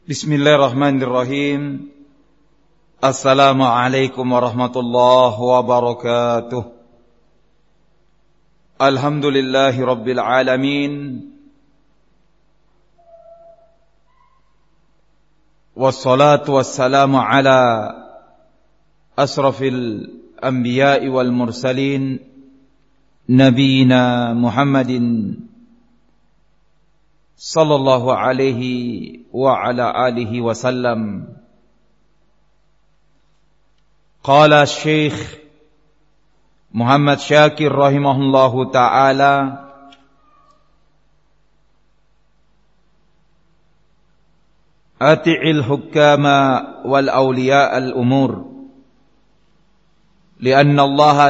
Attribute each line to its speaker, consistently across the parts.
Speaker 1: Bismillahirrahmanirrahim. Assalamualaikum warahmatullahi wabarakatuh. Alhamdulillahi rabbil alamin. Wassalatu wassalamu ala asrafil anbiya'i wal mursalin, nabiyina Muhammadin sallallahu alaihi wa ala alihi wasallam. Qala Syekh Muhammad Syakir rahimahullahu ta'ala, ati'il hukama wal awliya al umur, lianna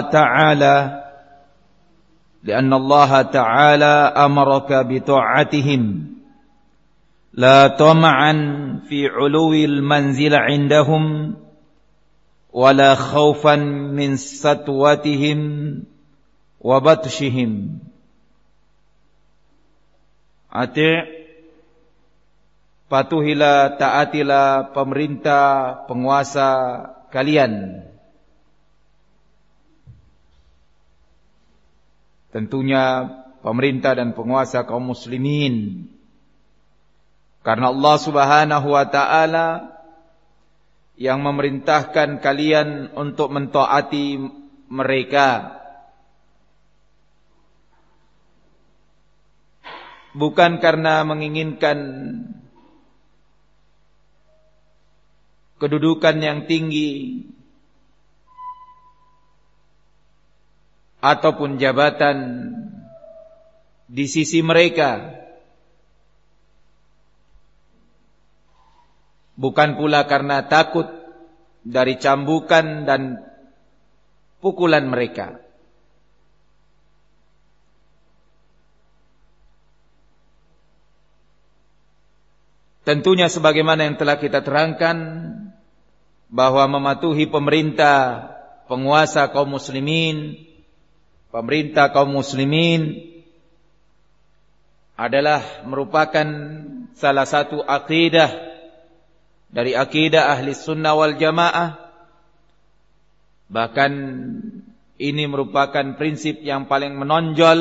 Speaker 1: Allah ta'ala amaraka bita'atihim la tama'an fi 'uluwil manzila 'indahum wala khaufan min satwatihim wa batshihim. Patuhilah, taatilah pemerintah, penguasa kalian. Tentunya pemerintah dan penguasa kaum muslimin, karena Allah subhanahu wa ta'ala yang memerintahkan kalian untuk mentaati mereka, bukan karena menginginkan kedudukan yang tinggi ataupun jabatan di sisi mereka, bukan pula karena takut dari cambukan dan pukulan mereka. Tentunya sebagaimana yang telah kita terangkan, bahwa mematuhi pemerintah, penguasa kaum muslimin, pemerintah kaum muslimin adalah merupakan salah satu akidah dari akidah ahli sunnah wal jamaah. Bahkan ini merupakan prinsip yang paling menonjol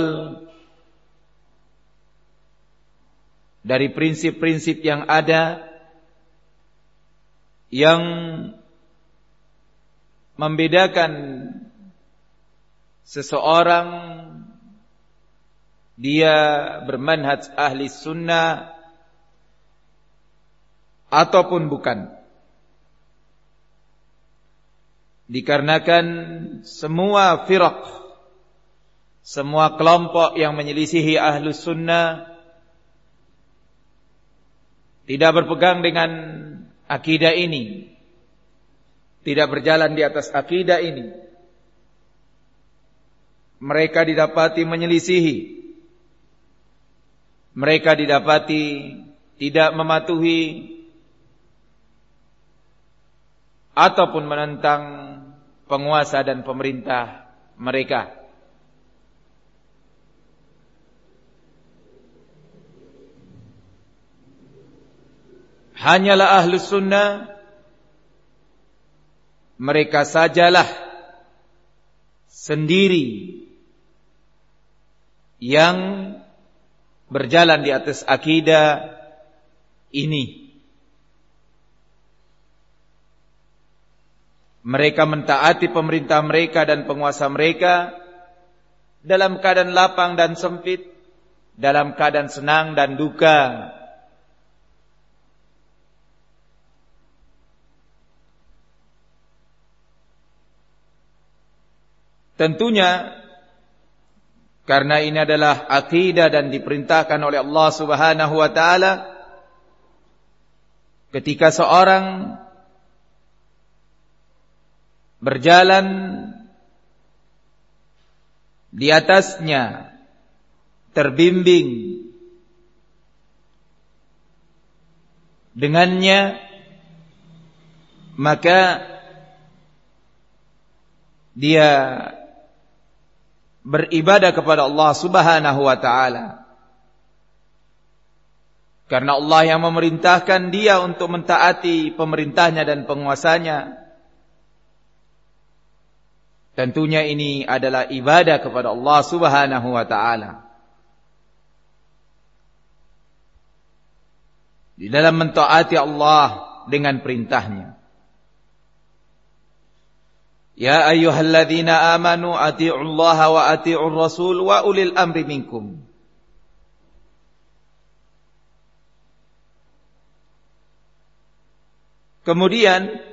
Speaker 1: dari prinsip-prinsip yang ada, yang membedakan seseorang dia bermanhaj ahli sunnah ataupun bukan. Dikarenakan semua firaq, semua kelompok yang menyelisihi ahli sunnah tidak berpegang dengan akidah ini, tidak berjalan di atas akidah ini, mereka didapati menyelisihi, mereka didapati tidak mematuhi ataupun menentang penguasa dan pemerintah mereka. Hanyalah ahlus sunnah, mereka sajalah sendiri yang berjalan di atas akidah ini. Mereka mentaati pemerintah mereka dan penguasa mereka dalam keadaan lapang dan sempit, dalam keadaan senang dan duka. Tentunya karena ini adalah akidah dan diperintahkan oleh Allah Subhanahu wa taala, ketika seorang berjalan di atasnya, terbimbing dengannya, maka dia beribadah kepada Allah Subhanahu wa taala. Karena Allah yang memerintahkan dia untuk mentaati pemerintahnya dan penguasanya. Tentunya ini adalah ibadah kepada Allah Subhanahu wa ta'ala. Di dalam mentaati Allah dengan perintahnya. Ya ayyuhalladzina amanu ati'ullaha wa ati'ur rasul wa ulil amri minkum. Kemudian,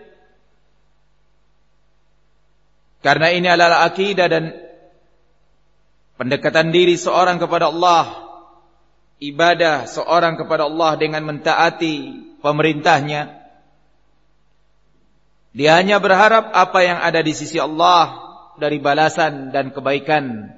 Speaker 1: karena ini adalah akidah dan pendekatan diri seorang kepada Allah, ibadah seorang kepada Allah dengan mentaati pemerintahnya, dia hanya berharap apa yang ada di sisi Allah dari balasan dan kebaikan.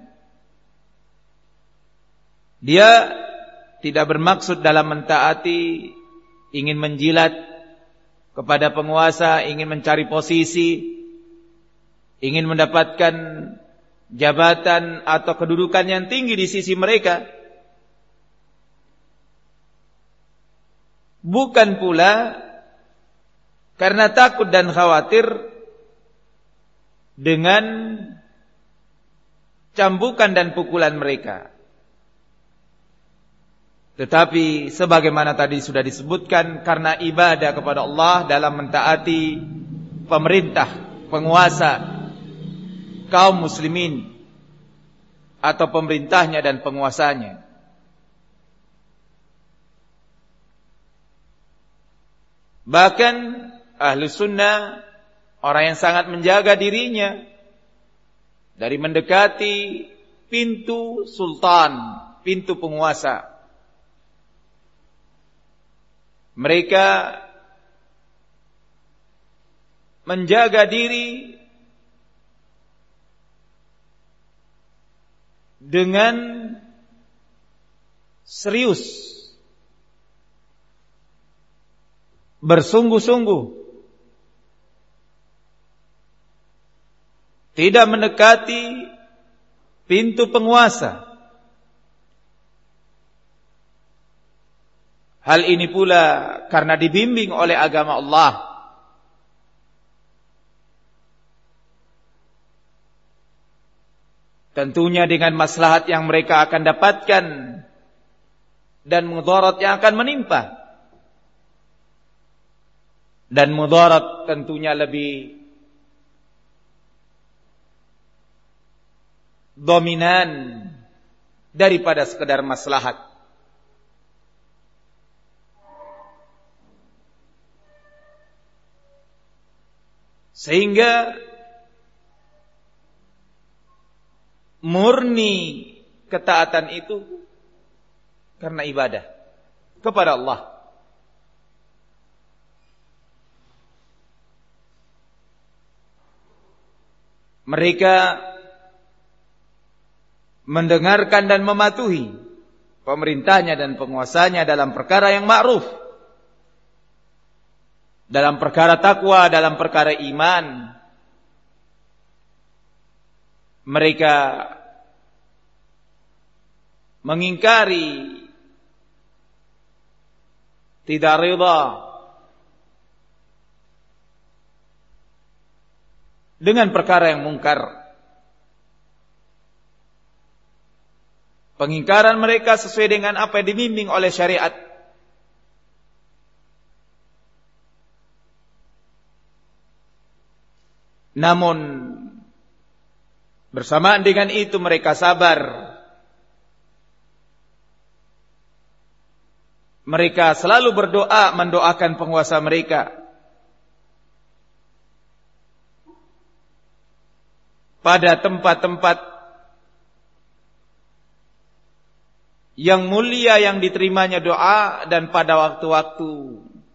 Speaker 1: Dia tidak bermaksud dalam mentaati ingin menjilat kepada penguasa, ingin mencari posisi, ingin mendapatkan jabatan atau kedudukan yang tinggi di sisi mereka. Bukan pula karena takut dan khawatir dengan cambukan dan pukulan mereka. Tetapi sebagaimana tadi sudah disebutkan, karena ibadah kepada Allah dalam mentaati pemerintah, penguasa, kaum muslimin, atau pemerintahnya dan penguasanya. Bahkan ahlu sunnah, orang yang sangat menjaga dirinya dari mendekati pintu sultan, pintu penguasa. Mereka menjaga diri dengan serius, bersungguh-sungguh, tidak mendekati pintu penguasa. Hal ini pula karena dibimbing oleh agama Allah. Tentunya dengan maslahat yang mereka akan dapatkan dan mudarat yang akan menimpa. Dan mudarat tentunya lebih dominan daripada sekedar maslahat. Sehingga murni ketaatan itu karena ibadah kepada Allah. Mereka mendengarkan dan mematuhi pemerintahnya dan penguasanya dalam perkara yang ma'ruf, dalam perkara takwa, dalam perkara iman. Mereka mengingkari, tidak rida dengan perkara yang mungkar. Pengingkaran mereka sesuai dengan apa yang dibimbing oleh syariat. Namun bersamaan dengan itu mereka sabar. Mereka selalu berdoa, mendoakan penguasa mereka. Pada tempat-tempat yang mulia yang diterimanya doa, dan pada waktu-waktu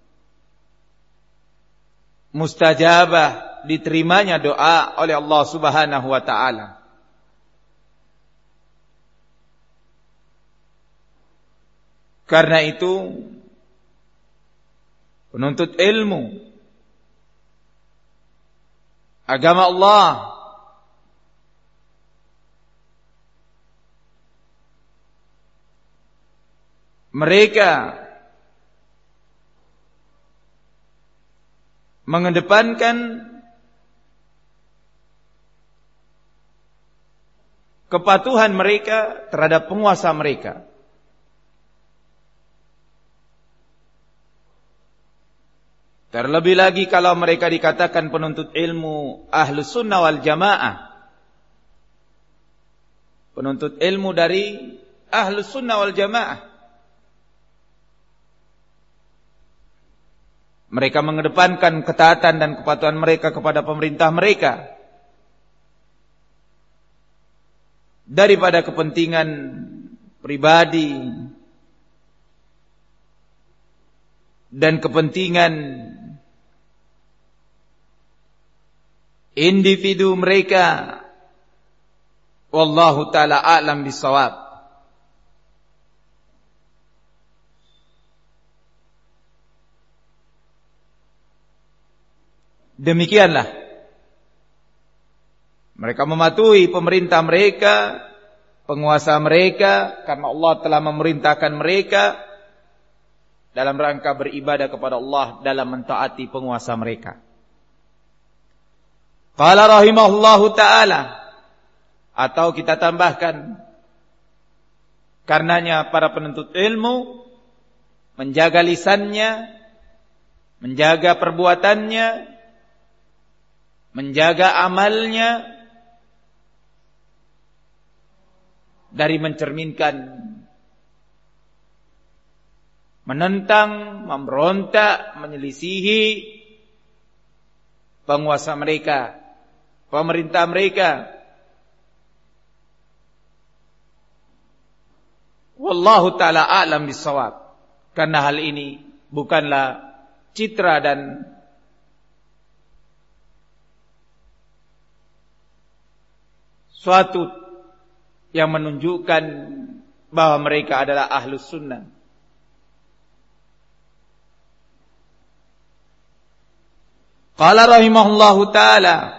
Speaker 1: mustajabah diterimanya doa oleh Allah Subhanahu wa ta'ala. Karena itu penuntut ilmu agama Allah mereka mengedepankan kepatuhan mereka terhadap penguasa mereka. Terlebih lagi kalau mereka dikatakan penuntut ilmu Ahlus Sunnah wal Jamaah, penuntut ilmu dari Ahlus Sunnah wal Jamaah, mereka mengedepankan ketaatan dan kepatuhan mereka kepada pemerintah mereka daripada kepentingan pribadi dan kepentingan individu mereka. Wallahu ta'ala a'lam bissawab. Demikianlah mereka mematuhi pemerintah mereka, penguasa mereka, karena Allah telah memerintahkan mereka dalam rangka beribadah kepada Allah dalam mentaati penguasa mereka. Qala rahimahullahu ta'ala, atau kita tambahkan, karenanya para penuntut ilmu menjaga lisannya, menjaga perbuatannya, menjaga amalnya dari mencerminkan, menentang, memberontak, menyelisihi penguasa mereka, pemerintah mereka. Wallahu ta'ala a'lam bissawab. Karena hal ini bukanlah citra dan suatu yang menunjukkan bahwa mereka adalah Ahlus Sunnah. Qala rahimahullahu ta'ala,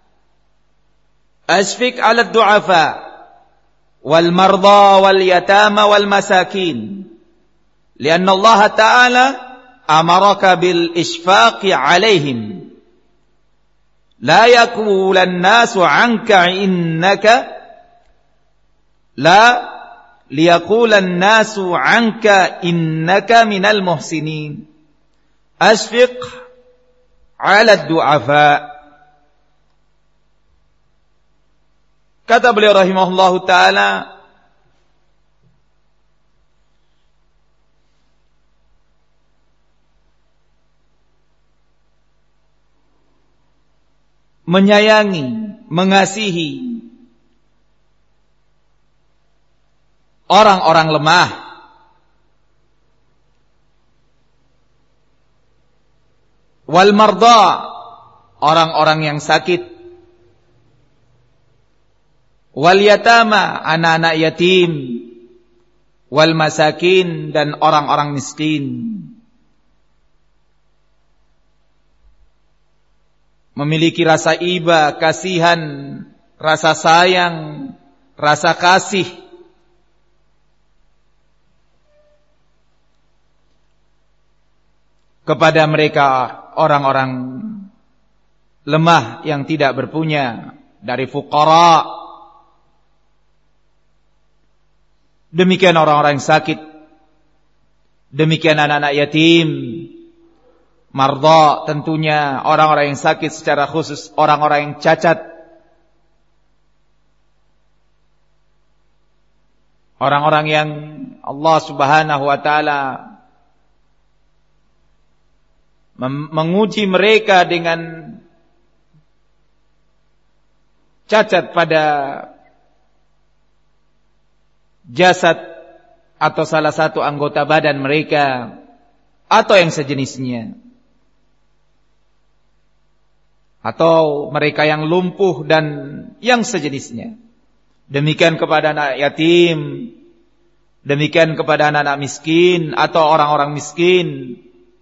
Speaker 1: asfiq 'ala ad-du'afa wal marda wal yatama wal masakin, lianna Allah ta'ala amaraka bil isfaqi 'alaihim, la yaqulan nasu 'anka innaka la liyaqulan nasu 'anka innaka minal muhsinin. Asfiq 'ala ad-du'afa. Kata beliau rahimahullahu ta'ala, menyayangi, mengasihi orang-orang lemah, wal marda, orang-orang yang sakit, wal yatama, anak-anak yatim, wal masakin, dan orang-orang miskin. Memiliki rasa iba, kasihan, rasa sayang, rasa kasih kepada mereka orang-orang lemah yang tidak berpunya, dari fuqara. Demikian orang-orang yang sakit, demikian anak-anak yatim, marda, tentunya orang-orang yang sakit secara khusus, orang-orang yang cacat, orang-orang yang Allah Subhanahu wa ta'ala menguji mereka dengan cacat pada jasad atau salah satu anggota badan mereka atau yang sejenisnya, atau mereka yang lumpuh dan yang sejenisnya. Demikian kepada anak yatim, demikian kepada anak-anak miskin atau orang-orang miskin.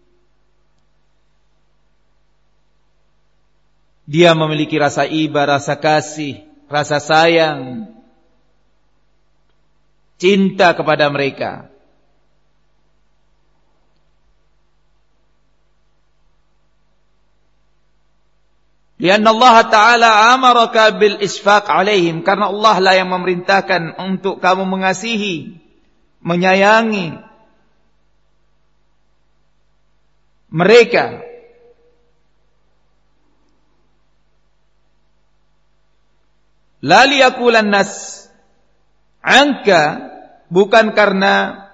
Speaker 1: Dia memiliki rasa iba, rasa kasih, rasa sayang, cinta kepada mereka. Lianna Allah Ta'ala amaraka bil isfaq alaihim, karena Allah lah yang memerintahkan untuk kamu mengasihi, menyayangi mereka. La liyakulan nas anka, bukan karena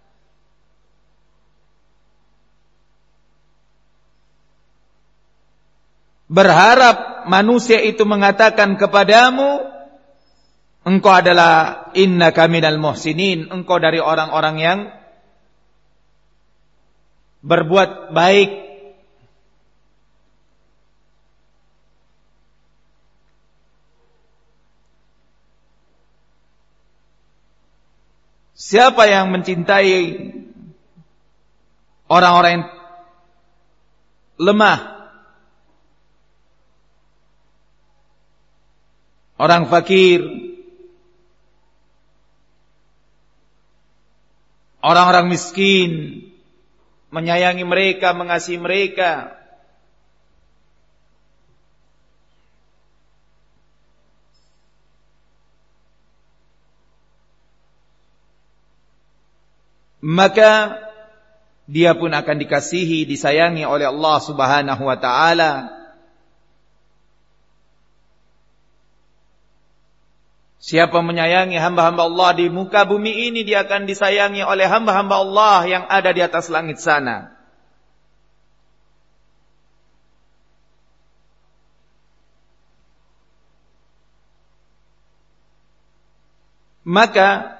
Speaker 1: berharap manusia itu mengatakan kepadamu, engkau adalah innaka minal muhsinin, engkau dari orang-orang yang berbuat baik. Siapa yang mencintai orang-orang yang lemah, orang fakir, orang-orang miskin, menyayangi mereka, mengasihi mereka, maka dia pun akan dikasihi, disayangi oleh Allah Subhanahu wa ta'ala. Siapa menyayangi hamba-hamba Allah di muka bumi ini, dia akan disayangi oleh hamba-hamba Allah yang ada di atas langit sana. Maka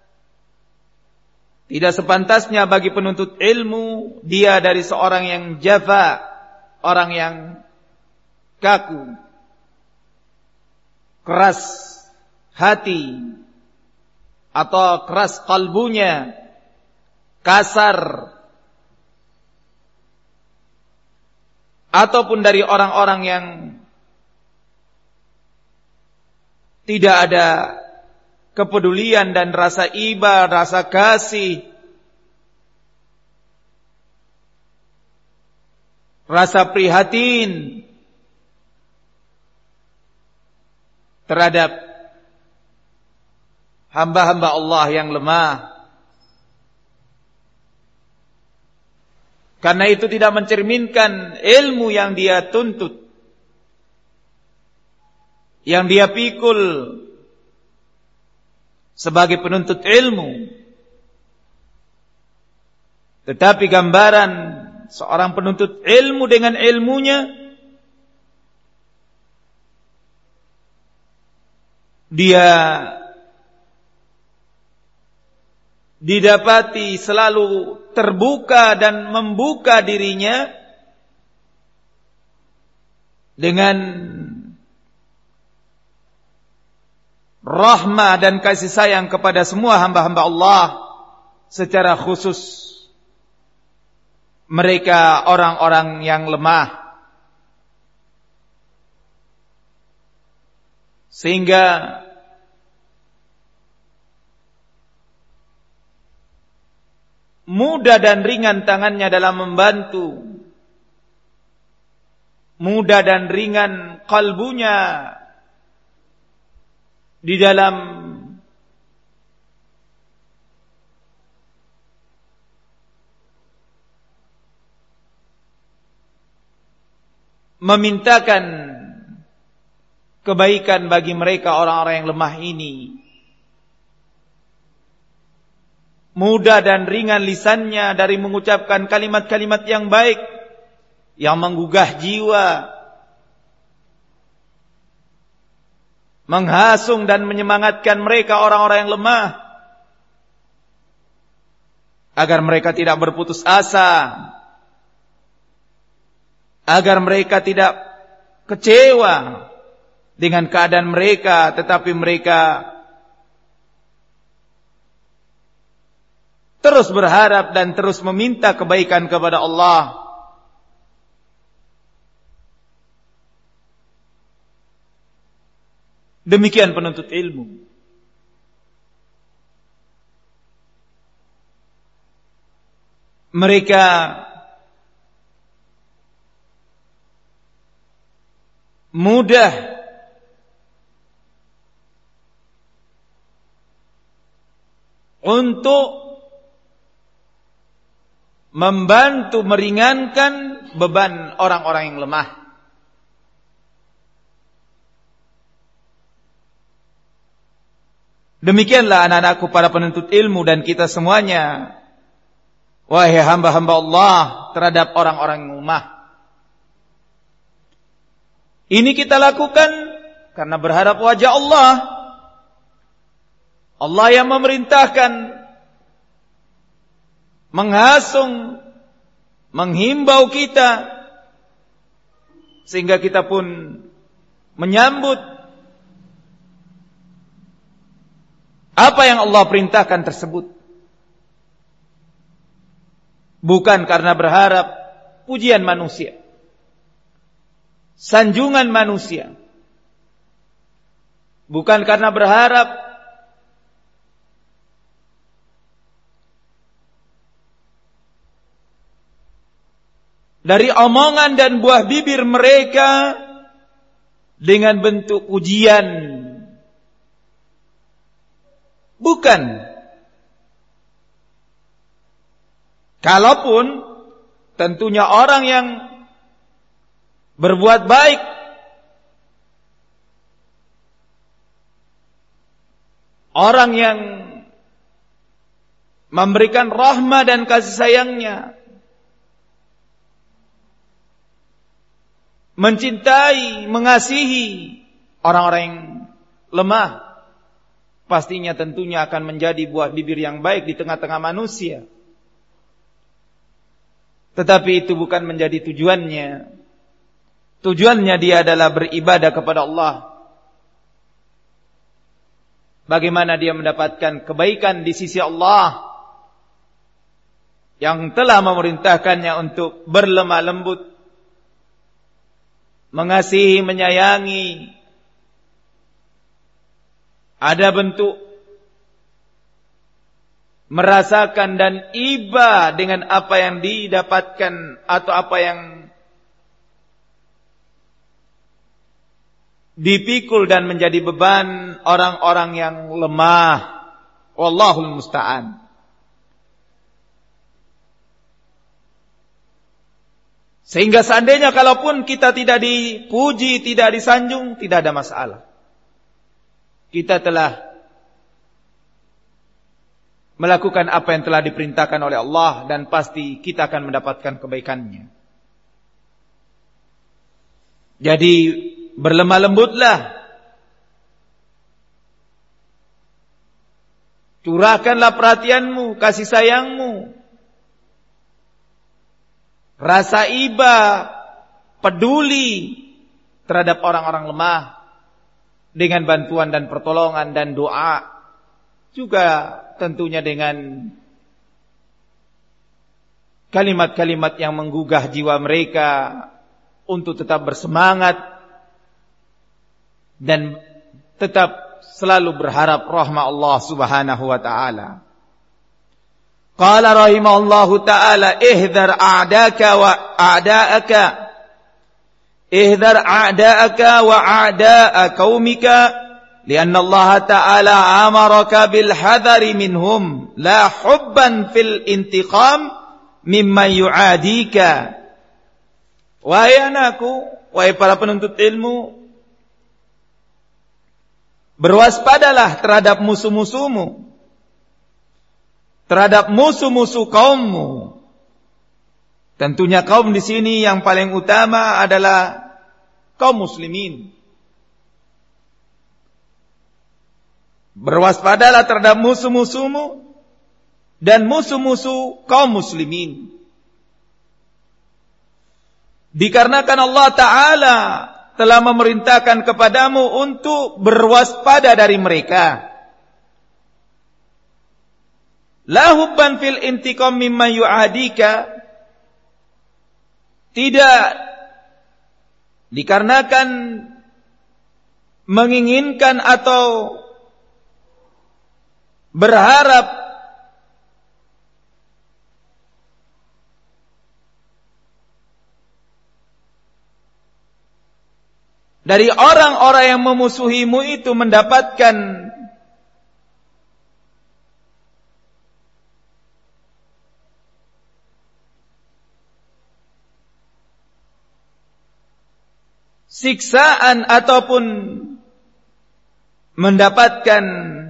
Speaker 1: tidak sepantasnya bagi penuntut ilmu dia dari seorang yang jafa, orang yang kaku, keras hati, atau keras kalbunya, kasar, ataupun dari orang-orang yang tidak ada kepedulian dan rasa iba, rasa kasih, rasa prihatin terhadap hamba-hamba Allah yang lemah. Karena itu tidak mencerminkan ilmu yang dia tuntut, yang dia pikul sebagai penuntut ilmu. Tetapi gambaran seorang penuntut ilmu dengan ilmunya, dia didapati selalu terbuka dan membuka dirinya dengan rahmah dan kasih sayang kepada semua hamba-hamba Allah, secara khusus mereka orang-orang yang lemah. Sehingga mudah dan ringan tangannya dalam membantu, mudah dan ringan kalbunya di dalam memintakan kebaikan bagi mereka orang-orang yang lemah ini. Mudah dan ringan lisannya dari mengucapkan kalimat-kalimat yang baik, yang menggugah jiwa, menghasung dan menyemangatkan mereka orang-orang yang lemah, agar mereka tidak berputus asa, agar mereka tidak kecewa dengan keadaan mereka, tetapi mereka terus berharap dan terus meminta kebaikan kepada Allah. Demikian penuntut ilmu. Mereka mudah untuk membantu meringankan beban orang-orang yang lemah. Demikianlah anak-anakku para penuntut ilmu dan kita semuanya, wahai hamba-hamba Allah, terhadap orang-orang yang lemah. Ini kita lakukan karena berharap wajah Allah. Allah yang memerintahkan, menghasung, menghimbau kita, sehingga kita pun menyambut apa yang Allah perintahkan tersebut. Bukan karena berharap pujian manusia, sanjungan manusia. Bukan karena berharap dari omongan dan buah bibir mereka dengan bentuk pujian. Bukan. Kalaupun tentunya orang yang berbuat baik, orang yang memberikan rahmah dan kasih sayangnya, mencintai, mengasihi orang-orang yang lemah, pastinya tentunya akan menjadi buah bibir yang baik di tengah-tengah manusia. Tetapi itu bukan menjadi tujuannya. Tujuannya dia adalah beribadah kepada Allah. Bagaimana dia mendapatkan kebaikan di sisi Allah yang telah memerintahkannya untuk berlemah lembut, mengasihi, menyayangi. Ada bentuk merasakan dan iba dengan apa yang didapatkan atau apa yang dipikul dan menjadi beban orang-orang yang lemah. Wallahul musta'an. Sehingga seandainya kalaupun kita tidak dipuji, tidak disanjung, tidak ada masalah. Kita telah melakukan apa yang telah diperintahkan oleh Allah dan pasti kita akan mendapatkan kebaikannya. Jadi berlemah lembutlah. Curahkanlah perhatianmu, kasih sayangmu, rasa iba, peduli terhadap orang-orang lemah dengan bantuan dan pertolongan dan doa, juga tentunya dengan kalimat-kalimat yang menggugah jiwa mereka untuk tetap bersemangat dan tetap selalu berharap rahmat Allah Subhanahu wa taala. Qala rahimahullahu ta'ala, ihdar a'daka wa a'da'aka, ihdar a'da'aka wa a'da'a qaumika, lianna Allah ta'ala amaraka bil hadari minhum, la hubban fil intiqam mimman yu'adika. Wahai anakku, wahai para penuntut ilmu, berwaspadalah terhadap musuh-musuhmu, terhadap musuh-musuh kaummu. Tentunya kaum di sini yang paling utama adalah kaum muslimin. Berwaspadalah terhadap musuh-musuhmu dan musuh-musuh kaum muslimin. Dikarenakan Allah Ta'ala telah memerintahkan kepadamu untuk berwaspada dari mereka. La hubban fil intiqam mimma yu'adika, tidak dikarenakan menginginkan atau berharap dari orang-orang yang memusuhimu itu mendapatkan siksaan ataupun mendapatkan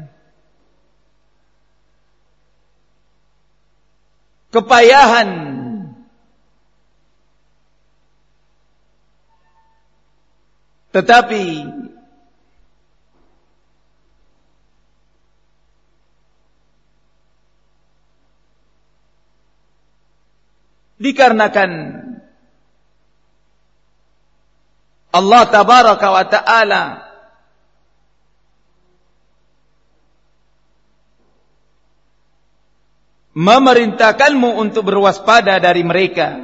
Speaker 1: kepayahan, tetapi dikarenakan Allah tabaraka wa ta'ala memerintahkanmu untuk berwaspada dari mereka,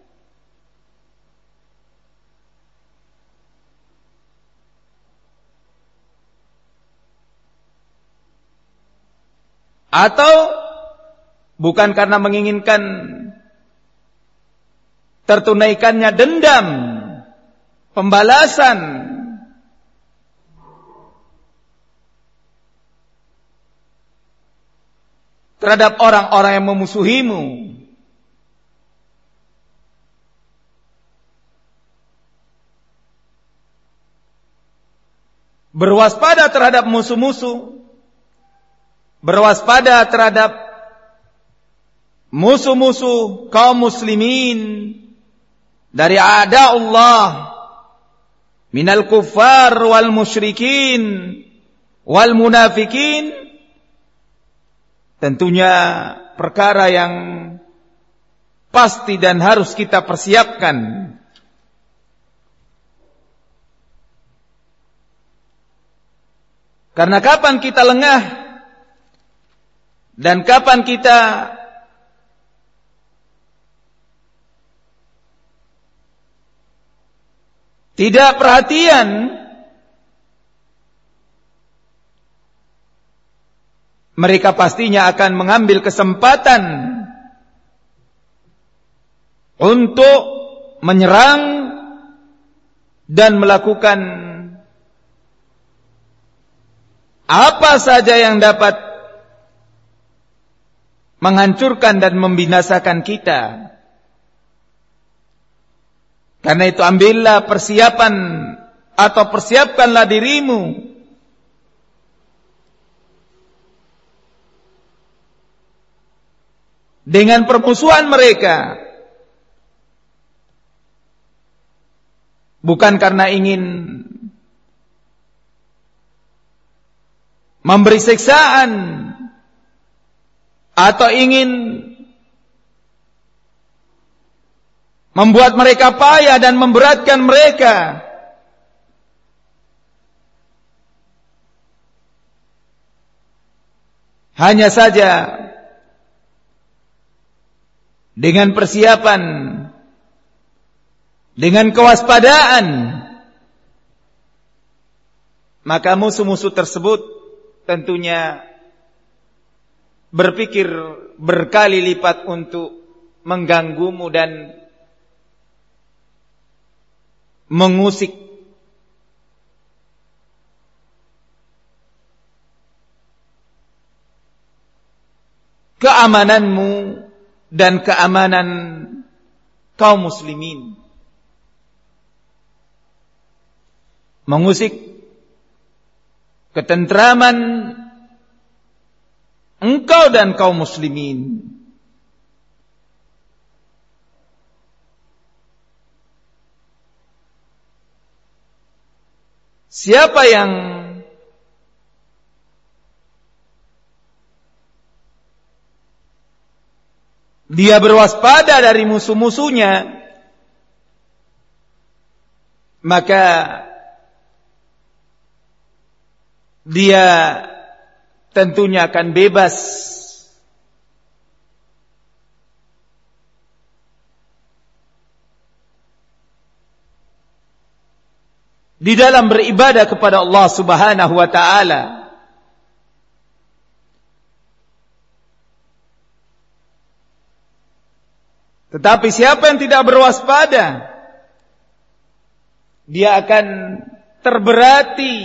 Speaker 1: atau bukan karena menginginkan tertunaikannya dendam, pembalasan, terhadap orang-orang yang memusuhimu, berwaspada terhadap musuh-musuh, berwaspada terhadap musuh-musuh kaum muslimin dari a'da Allah minal kuffar wal musyrikin wal munafikin, tentunya perkara yang pasti dan harus kita persiapkan. Karena kapan kita lengah dan kapan kita tidak perhatian, mereka pastinya akan mengambil kesempatan untuk menyerang dan melakukan apa saja yang dapat menghancurkan dan membinasakan kita. Karena itu ambillah persiapan atau persiapkanlah dirimu dengan permusuhan mereka, bukan karena ingin memberi siksaan atau ingin membuat mereka payah dan memberatkan mereka, hanya saja dengan persiapan, dengan kewaspadaan, maka musuh-musuh tersebut tentunya berpikir berkali lipat untuk mengganggumu dan mengusik keamananmu dan keamanan kaum muslimin, mengusik ketentraman engkau dan kaum muslimin. Siapa yang dia berwaspada dari musuh-musuhnya, maka dia tentunya akan bebas di dalam beribadah kepada Allah Subhanahu wa ta'ala. Tetapi siapa yang tidak berwaspada, dia akan terberati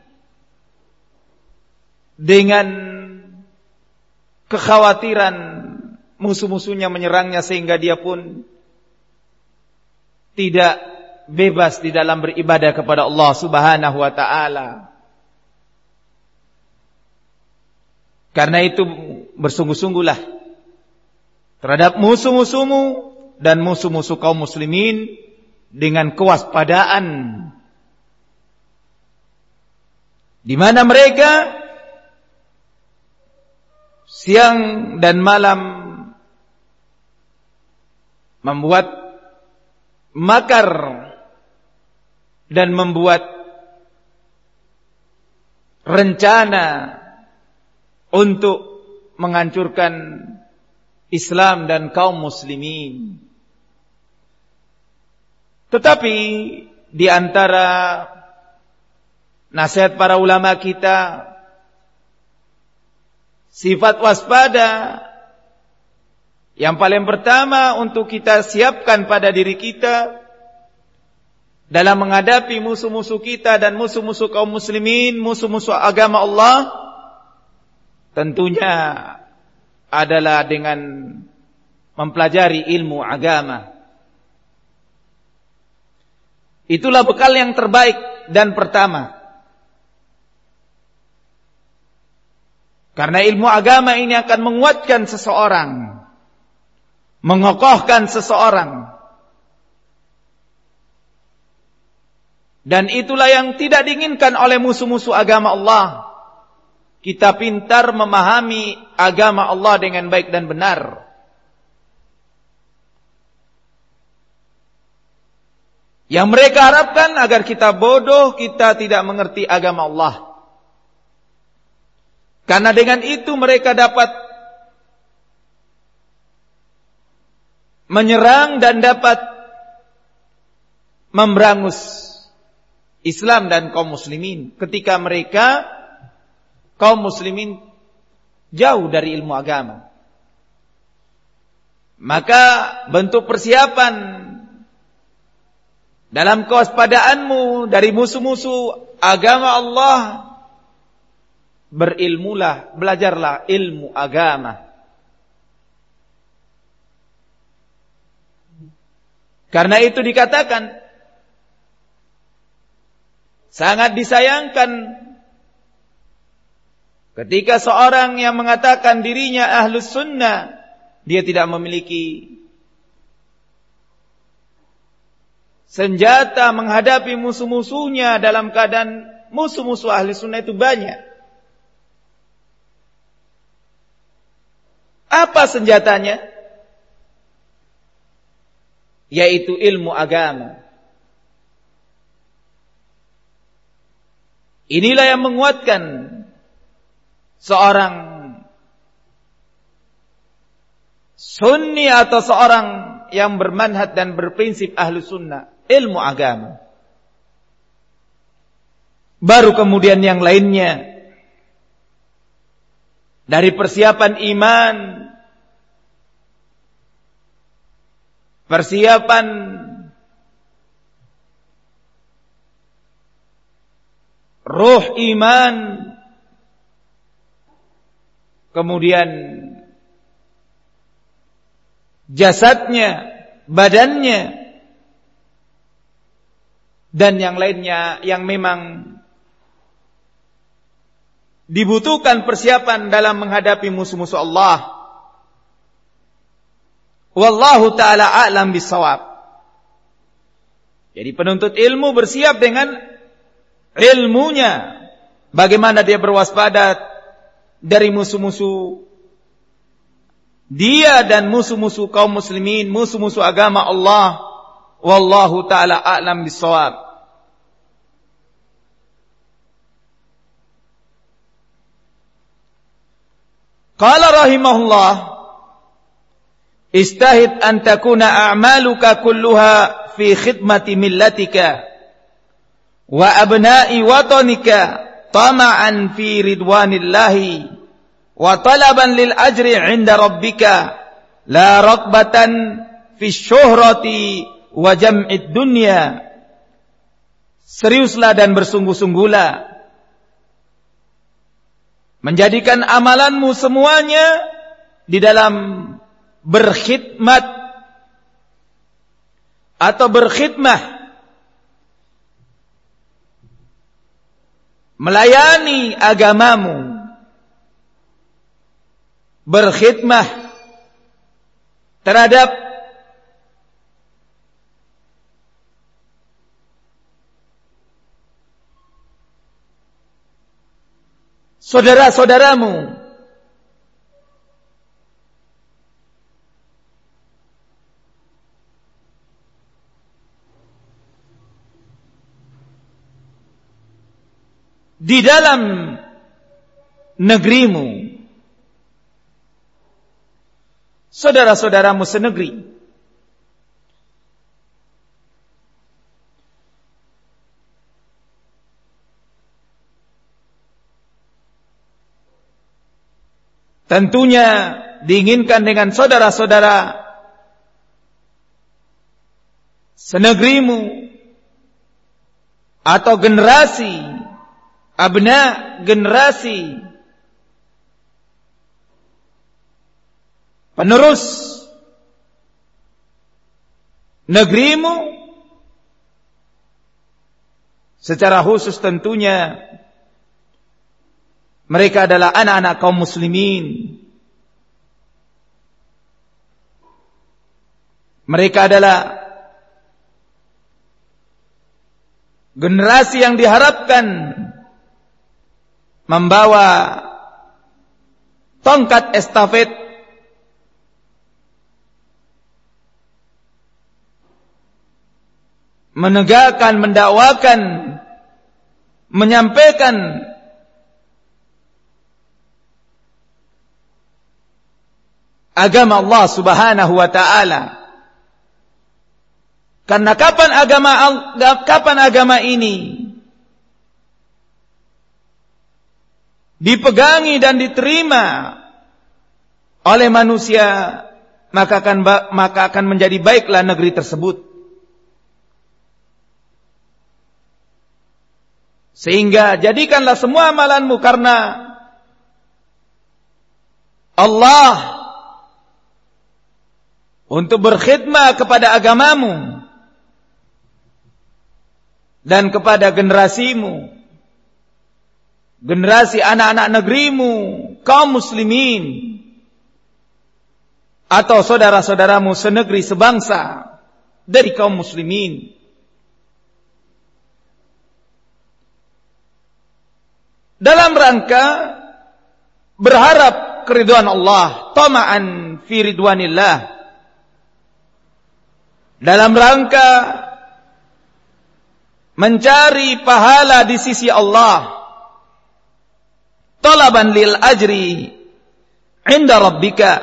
Speaker 1: dengan kekhawatiran musuh-musuhnya menyerangnya, sehingga dia pun tidak bebas di dalam beribadah kepada Allah Subhanahu wa ta'ala. Karena itu bersungguh-sungguhlah terhadap musuh-musuhmu dan musuh-musuh kaum muslimin dengan kewaspadaan, di mana mereka siang dan malam membuat makar dan membuat rencana untuk menghancurkan Islam dan kaum muslimin. Tetapi di antara nasihat para ulama kita, sifat waspada yang paling pertama untuk kita siapkan pada diri kita dalam menghadapi musuh-musuh kita dan musuh-musuh kaum muslimin, musuh-musuh agama Allah, tentunya adalah dengan mempelajari ilmu agama. Itulah bekal yang terbaik dan pertama. Karena ilmu agama ini akan menguatkan seseorang, mengokohkan seseorang. Dan itulah yang tidak diinginkan oleh musuh-musuh agama Allah. Kita pintar memahami agama Allah dengan baik dan benar. Yang mereka harapkan agar kita bodoh, kita tidak mengerti agama Allah. Karena dengan itu mereka dapat menyerang dan dapat memberangus Islam dan kaum muslimin ketika mereka kaum muslimin jauh dari ilmu agama. Maka bentuk persiapan dalam kewaspadaanmu dari musuh-musuh agama Allah, berilmulah, belajarlah ilmu agama. Karena itu dikatakan sangat disayangkan ketika seorang yang mengatakan dirinya ahlus sunnah, dia tidak memiliki senjata menghadapi musuh-musuhnya dalam keadaan musuh-musuh ahli sunnah itu banyak. Apa senjatanya? Yaitu ilmu agama. Inilah yang menguatkan seorang sunni atau seorang yang bermanhaj dan berprinsip ahlu sunnah, ilmu agama. Baru kemudian yang lainnya, dari persiapan iman, persiapan ruh iman, kemudian jasadnya, badannya, dan yang lainnya yang memang dibutuhkan persiapan dalam menghadapi musuh-musuh Allah. Wallahu ta'ala a'lam bissawab. Jadi penuntut ilmu bersiap dengan ilmunya, bagaimana dia berwaspada dari musuh-musuh dia dan musuh-musuh kaum muslimin, musuh-musuh agama Allah. Wallahu ta'ala a'lam bissawab. Qala rahimahullah, istahid an takuna a'maluka kulluha fi khidmati millatika wa abna'i watanika tama'an fi ridwanillahi wa talaban lil ajri 'inda rabbika la raghbatan fi syuhrati wa jam'id dunya. seriuslah dan bersungguh-sungguhlah menjadikan amalanmu semuanya di dalam berkhidmat atau berkhidmah, melayani agamamu, berkhidmah terhadap saudara-saudaramu, di dalam negerimu, saudara-saudaramu senegeri. Tentunya diinginkan dengan saudara-saudara senegerimu atau generasi abna, generasi penerus negerimu, secara khusus tentunya mereka adalah anak-anak kaum muslimin. Mereka adalah generasi yang diharapkan membawa tongkat estafet menegakkan, mendakwakan, menyampaikan agama Allah Subhanahu wa taala. Karena kapan agama ini dipegangi dan diterima oleh manusia, maka akan menjadi baiklah negeri tersebut. Sehingga jadikanlah semua amalanmu karena Allah, untuk berkhidmat kepada agamamu dan kepada generasimu, generasi anak-anak negerimu, kaum muslimin, atau saudara-saudaramu senegeri sebangsa dari kaum muslimin. Dalam rangka berharap keridhaan Allah, tama'an fi ridwanillah, dalam rangka mencari pahala di sisi Allah, talaban lil ajri inda rabbika,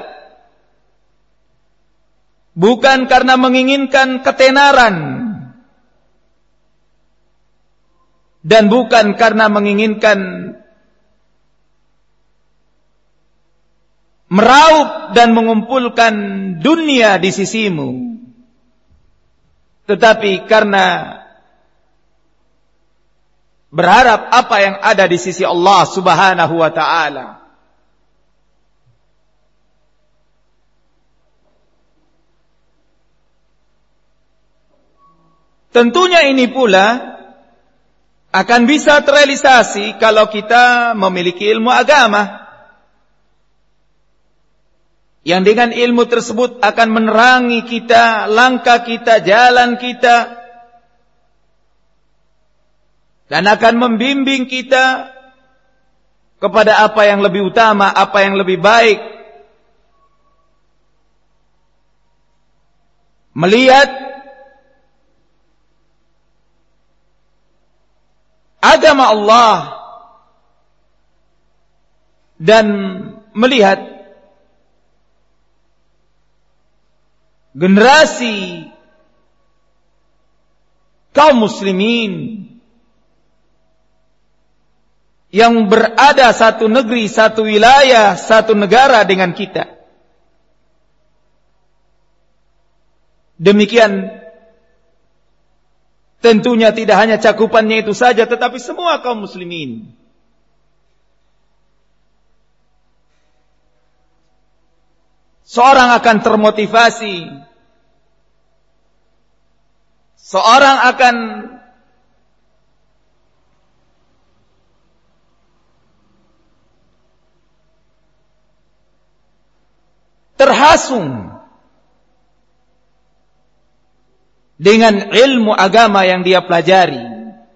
Speaker 1: bukan karena menginginkan ketenaran dan bukan karena menginginkan meraup dan mengumpulkan dunia di sisimu, tetapi karena berharap apa yang ada di sisi Allah Subhanahu wa taala. Tentunya ini pula akan bisa terrealisasi kalau kita memiliki ilmu agama, yang dengan ilmu tersebut akan menerangi kita, langkah kita, jalan kita, dan akan membimbing kita kepada apa yang lebih utama, apa yang lebih baik. Melihat agama Allah dan melihat generasi kaum muslimin yang berada satu negeri, satu wilayah, satu negara dengan kita. Demikian tentunya tidak hanya cakupannya itu saja, tetapi semua kaum muslimin. Seorang akan termotivasi, seorang akan terhasung dengan ilmu agama yang dia pelajari.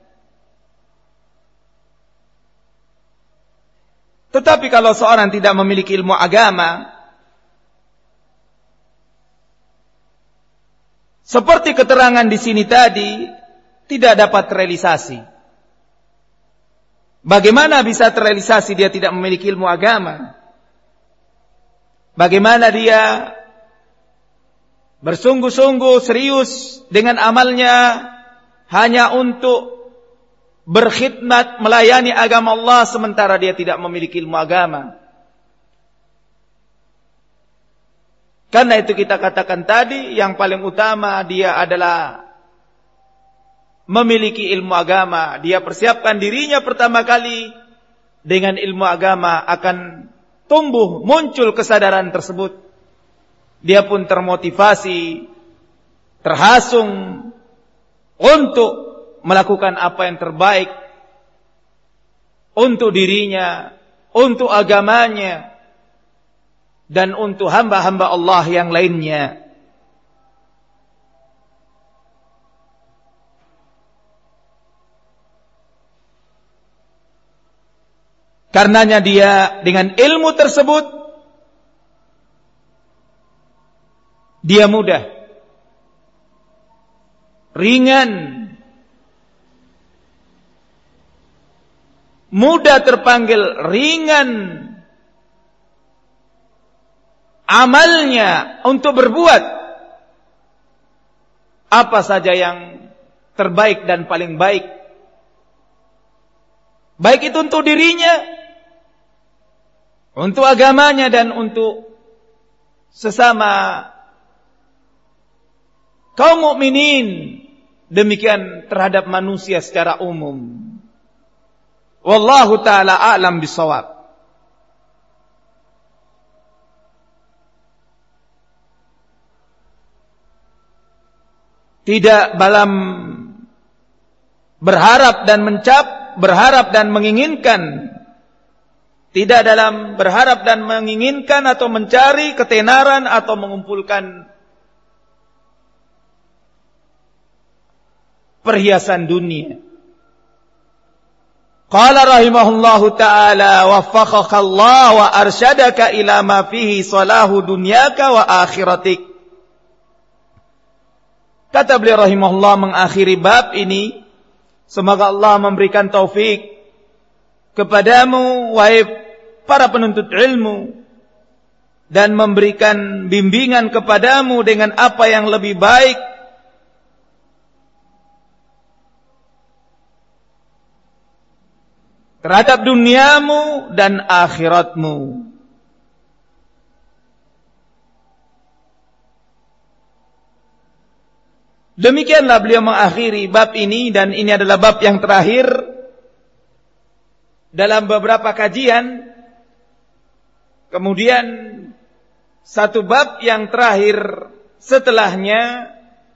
Speaker 1: Tetapi kalau seorang tidak memiliki ilmu agama, seperti keterangan di sini tadi, tidak dapat terrealisasi. Bagaimana bisa terrealisasi dia tidak memiliki ilmu agama? Bagaimana dia bersungguh-sungguh serius dengan amalnya hanya untuk berkhidmat melayani agama Allah sementara dia tidak memiliki ilmu agama? Karena itu kita katakan tadi, yang paling utama dia adalah memiliki ilmu agama. Dia persiapkan dirinya pertama kali dengan ilmu agama, akan tumbuh muncul kesadaran tersebut. Dia pun termotivasi, terhasung untuk melakukan apa yang terbaik untuk dirinya, untuk agamanya, dan untuk hamba-hamba Allah yang lainnya. Karenanya dia dengan ilmu tersebut, dia mudah, ringan, mudah terpanggil ringan amalnya untuk berbuat apa saja yang terbaik dan paling baik. Baik itu untuk dirinya, untuk agamanya, dan untuk sesama kaum mukminin, demikian terhadap manusia secara umum. Wallahu ta'ala a'lam bishawab. Tidak dalam berharap dan berharap dan menginginkan, tidak dalam berharap dan menginginkan atau mencari ketenaran atau mengumpulkan perhiasan dunia. Qala rahimahullahu ta'ala, waffaqaka Allah wa arsyadaka ila ma fihi salahu dunyaka wa akhiratik. Kata beliau rahimahullah mengakhiri bab ini, semoga Allah memberikan taufik kepadamu wahai para penuntut ilmu, dan memberikan bimbingan kepadamu dengan apa yang lebih baik terhadap duniamu dan akhiratmu. Demikianlah beliau mengakhiri bab ini, dan ini adalah bab yang terakhir dalam beberapa kajian. Kemudian satu bab yang terakhir setelahnya,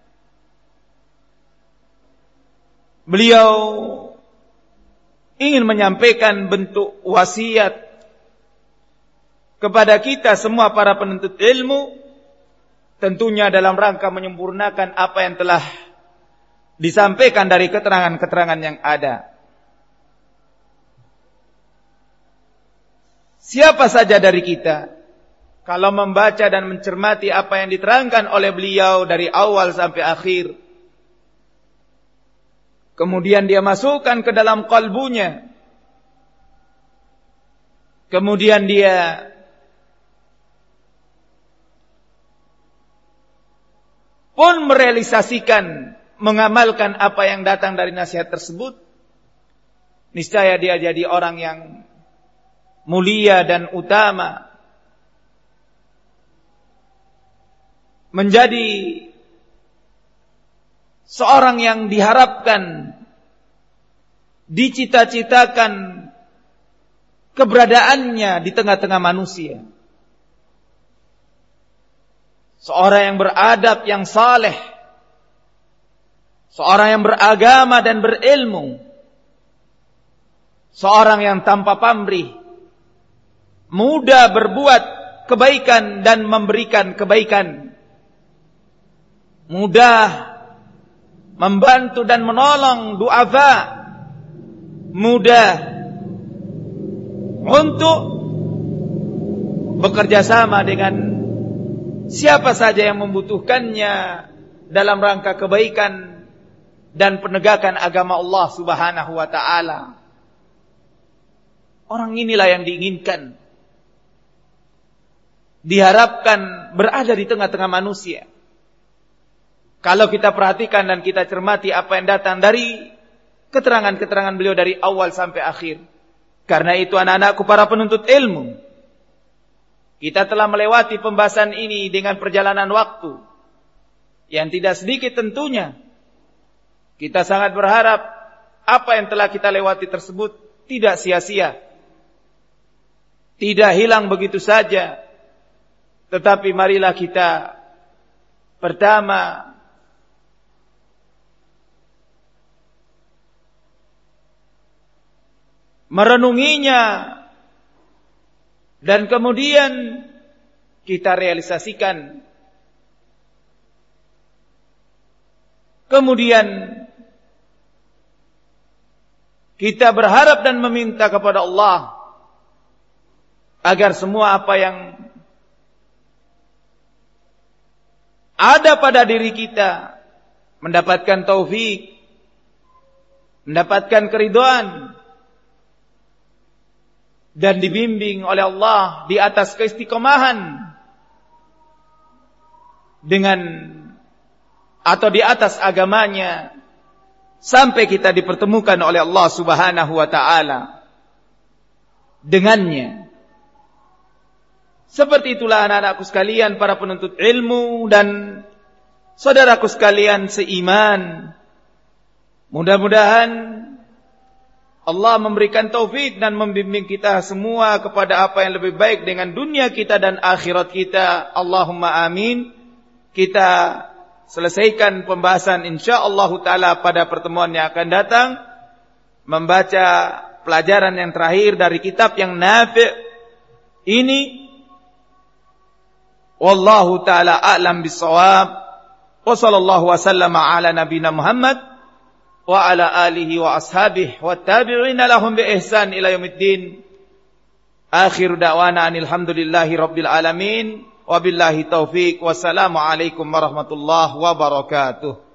Speaker 1: beliau ingin menyampaikan bentuk wasiat kepada kita semua para penuntut ilmu, tentunya dalam rangka menyempurnakan apa yang telah disampaikan dari keterangan-keterangan yang ada. Siapa saja dari kita, kalau membaca dan mencermati apa yang diterangkan oleh beliau dari awal sampai akhir, kemudian dia masukkan ke dalam kalbunya, kemudian dia pun merealisasikan, mengamalkan apa yang datang dari nasihat tersebut, niscaya dia jadi orang yang mulia dan utama, menjadi seorang yang diharapkan, dicita-citakan keberadaannya di tengah-tengah manusia. Seorang yang beradab, yang saleh, seorang yang beragama dan berilmu, seorang yang tanpa pamrih, mudah berbuat kebaikan dan memberikan kebaikan, mudah membantu dan menolong du'afa, mudah untuk bekerja sama dengan siapa saja yang membutuhkannya dalam rangka kebaikan dan penegakan agama Allah Subhanahu wa ta'ala. Orang inilah yang diinginkan, diharapkan berada di tengah-tengah manusia. Kalau kita perhatikan dan kita cermati apa yang datang dari keterangan-keterangan beliau dari awal sampai akhir. Karena itu anak-anakku para penuntut ilmu, kita telah melewati pembahasan ini dengan perjalanan waktu yang tidak sedikit tentunya. Kita sangat berharap apa yang telah kita lewati tersebut tidak sia-sia, tidak hilang begitu saja. Tetapi marilah kita pertama merenunginya, dan kemudian kita realisasikan. Kemudian kita berharap dan meminta kepada Allah agar semua apa yang ada pada diri kita mendapatkan taufik, mendapatkan keridhaan, dan dibimbing oleh Allah di atas keistiqomahan dengan atau di atas agamanya sampai kita dipertemukan oleh Allah Subhanahu wa ta'ala dengannya. Seperti itulah anak-anakku sekalian para penuntut ilmu dan saudaraku sekalian seiman. Mudah-mudahan Allah memberikan taufik dan membimbing kita semua kepada apa yang lebih baik dengan dunia kita dan akhirat kita. Allahumma amin. Kita selesaikan pembahasan insyaallah taala pada pertemuan yang akan datang, membaca pelajaran yang terakhir dari kitab yang nafi' ini. Wallahu taala a'lam bissawab. Wa sallallahu wasallama ala nabiyina Muhammad wa ala alihi wa ashabihi wa tabi'ina lahum bi ihsan ila yaumiddin. Akhiru da'wana alhamdulillahi rabbil alamin wa billahi taufiq. Wassalamu alaikum warahmatullahi wabarakatuh.